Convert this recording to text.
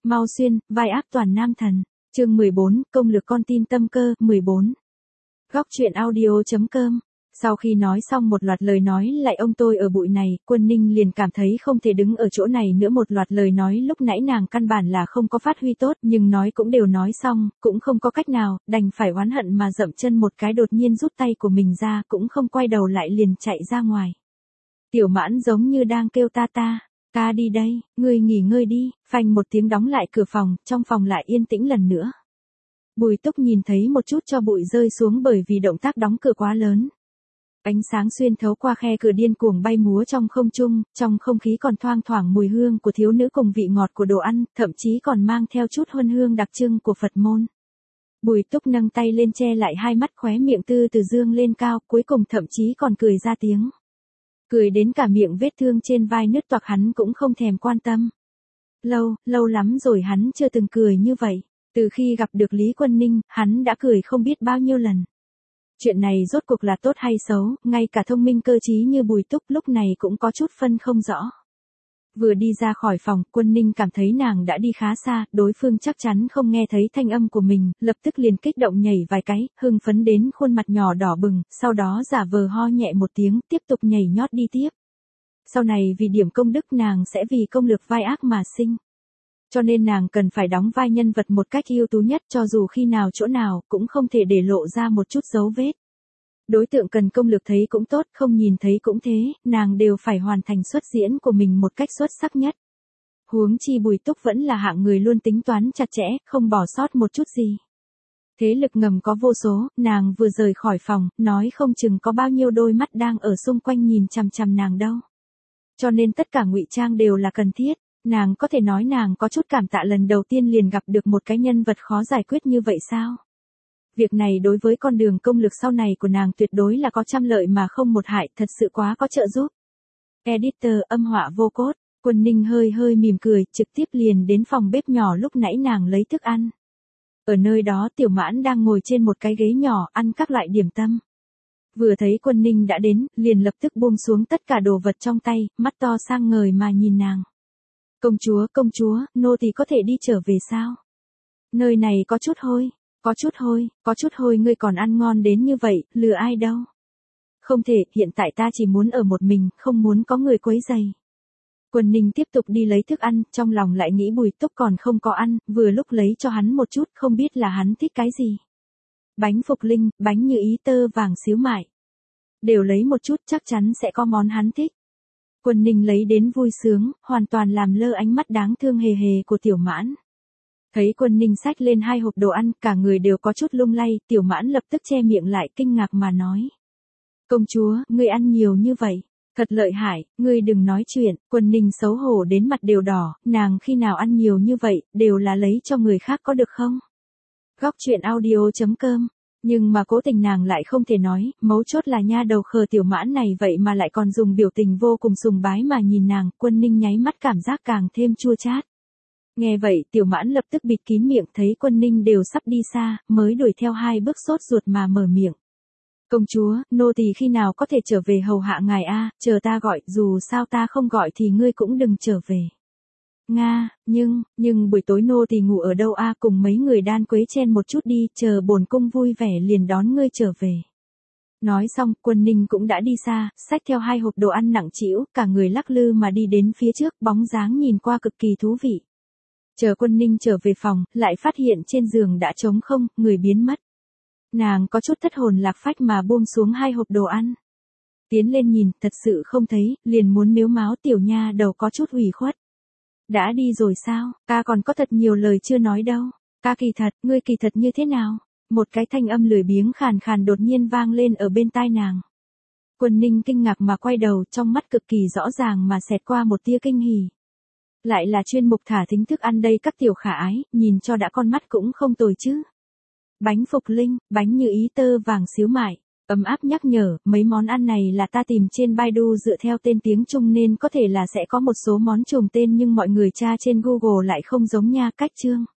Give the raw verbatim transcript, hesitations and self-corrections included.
Mau Xuyên, vai ác toàn nam thần. Chương mười bốn, công lược con tin tâm cơ, mười bốn. Góc truyện audio.com. Sau khi nói xong một loạt lời nói lại ông tôi ở bụi này, Quân Ninh liền cảm thấy không thể đứng ở chỗ này nữa. Một loạt lời nói lúc nãy nàng căn bản là không có phát huy tốt, nhưng nói cũng đều nói xong, cũng không có cách nào, đành phải oán hận mà dậm chân một cái, đột nhiên rút tay của mình ra, cũng không quay đầu lại liền chạy ra ngoài. Tiểu Mãn giống như đang kêu ta ta, ta đi đây, ngươi nghỉ ngơi đi, phanh một tiếng đóng lại cửa phòng, trong phòng lại yên tĩnh lần nữa. Bùi Túc nhìn thấy một chút cho bụi rơi xuống bởi vì động tác đóng cửa quá lớn. Ánh sáng xuyên thấu qua khe cửa điên cuồng bay múa trong không trung, trong không khí còn thoang thoảng mùi hương của thiếu nữ cùng vị ngọt của đồ ăn, thậm chí còn mang theo chút huân hương đặc trưng của Phật môn. Bùi Túc nâng tay lên che lại hai mắt, khóe miệng tư từ dương lên cao, cuối cùng thậm chí còn cười ra tiếng. Cười đến cả miệng vết thương trên vai nứt toạc hắn cũng không thèm quan tâm. Lâu, lâu lắm rồi hắn chưa từng cười như vậy. Từ khi gặp được Lý Quân Ninh, hắn đã cười không biết bao nhiêu lần. Chuyện này rốt cuộc là tốt hay xấu, ngay cả thông minh cơ trí như Bùi Túc lúc này cũng có chút phân không rõ. Vừa đi ra khỏi phòng, Quân Ninh cảm thấy nàng đã đi khá xa, đối phương chắc chắn không nghe thấy thanh âm của mình, lập tức liền kích động nhảy vài cái, hưng phấn đến khuôn mặt nhỏ đỏ bừng, sau đó giả vờ ho nhẹ một tiếng, tiếp tục nhảy nhót đi tiếp. Sau này vì điểm công đức nàng sẽ vì công lược vai ác mà sinh. Cho nên nàng cần phải đóng vai nhân vật một cách ưu tú nhất, cho dù khi nào chỗ nào cũng không thể để lộ ra một chút dấu vết. Đối tượng cần công lược thấy cũng tốt, không nhìn thấy cũng thế, nàng đều phải hoàn thành xuất diễn của mình một cách xuất sắc nhất. Huống chi Bùi Túc vẫn là hạng người luôn tính toán chặt chẽ, không bỏ sót một chút gì. Thế lực ngầm có vô số, nàng vừa rời khỏi phòng, nói không chừng có bao nhiêu đôi mắt đang ở xung quanh nhìn chằm chằm nàng đâu. Cho nên tất cả ngụy trang đều là cần thiết. Nàng có thể nói nàng có chút cảm tạ lần đầu tiên liền gặp được một cái nhân vật khó giải quyết như vậy sao? Việc này đối với con đường công lược sau này của nàng tuyệt đối là có trăm lợi mà không một hại, thật sự quá có trợ giúp. Editor âm họa vô cốt, Quân Ninh hơi hơi mỉm cười, trực tiếp liền đến phòng bếp nhỏ lúc nãy nàng lấy thức ăn. Ở nơi đó Tiểu Mãn đang ngồi trên một cái ghế nhỏ ăn các loại điểm tâm. Vừa thấy Quân Ninh đã đến, liền lập tức buông xuống tất cả đồ vật trong tay, mắt to sang ngời mà nhìn nàng. Công chúa, công chúa, nô tỳ có thể đi trở về sao? Nơi này có chút hôi, có chút hôi, có chút hôi, ngươi còn ăn ngon đến như vậy, lừa ai đâu? Không thể, hiện tại ta chỉ muốn ở một mình, không muốn có người quấy rầy. Quân Ninh tiếp tục đi lấy thức ăn, trong lòng lại nghĩ Bùi Túc còn không có ăn, vừa lúc lấy cho hắn một chút, không biết là hắn thích cái gì. Bánh Phục Linh, bánh như ý tơ vàng xíu mại. Đều lấy một chút, chắc chắn sẽ có món hắn thích. Quân Ninh lấy đến vui sướng, hoàn toàn làm lơ ánh mắt đáng thương hề hề của Tiểu Mãn. Thấy Quân Ninh xách lên hai hộp đồ ăn, cả người đều có chút lung lay, Tiểu Mãn lập tức che miệng lại kinh ngạc mà nói. Công chúa, ngươi ăn nhiều như vậy, thật lợi hại, ngươi đừng nói chuyện. Quân Ninh xấu hổ đến mặt đều đỏ, nàng khi nào ăn nhiều như vậy, đều là lấy cho người khác có được không? Góc truyện audio.com. Nhưng mà cố tình nàng lại không thể nói, mấu chốt là nha đầu khờ Tiểu Mãn này vậy mà lại còn dùng biểu tình vô cùng sùng bái mà nhìn nàng. Quân Ninh nháy mắt cảm giác càng thêm chua chát. Nghe vậy Tiểu Mãn lập tức bịt kín miệng, thấy Quân Ninh đều sắp đi xa, mới đuổi theo hai bước sốt ruột mà mở miệng. Công chúa, nô tỳ khi nào có thể trở về hầu hạ ngài a, chờ ta gọi, dù sao ta không gọi thì ngươi cũng đừng trở về. Nga, nhưng, nhưng buổi tối nô tỳ ngủ ở đâu a, cùng mấy người đan quế chen một chút đi, chờ bổn cung vui vẻ liền đón ngươi trở về. Nói xong, Quân Ninh cũng đã đi xa, xách theo hai hộp đồ ăn nặng trĩu, cả người lắc lư mà đi đến phía trước, bóng dáng nhìn qua cực kỳ thú vị. Chờ Quân Ninh trở về phòng, lại phát hiện trên giường đã trống không, người biến mất. Nàng có chút thất hồn lạc phách mà buông xuống hai hộp đồ ăn. Tiến lên nhìn, thật sự không thấy, liền muốn mếu máo tiểu nha đầu có chút ủy khuất. Đã đi rồi sao, ca còn có thật nhiều lời chưa nói đâu, ca kỳ thật, ngươi kỳ thật như thế nào? Một cái thanh âm lười biếng khàn khàn đột nhiên vang lên ở bên tai nàng. Quân Ninh kinh ngạc mà quay đầu, trong mắt cực kỳ rõ ràng mà xẹt qua một tia kinh hỉ. Lại là chuyên mục thả thính thức ăn đây các tiểu khả ái, nhìn cho đã con mắt cũng không tồi chứ. Bánh Phục Linh, bánh như ý tơ vàng xíu mại. Ấm áp nhắc nhở, mấy món ăn này là ta tìm trên Baidu dựa theo tên tiếng Trung nên có thể là sẽ có một số món trùng tên nhưng mọi người tra trên Google lại không giống nha. Cách chương.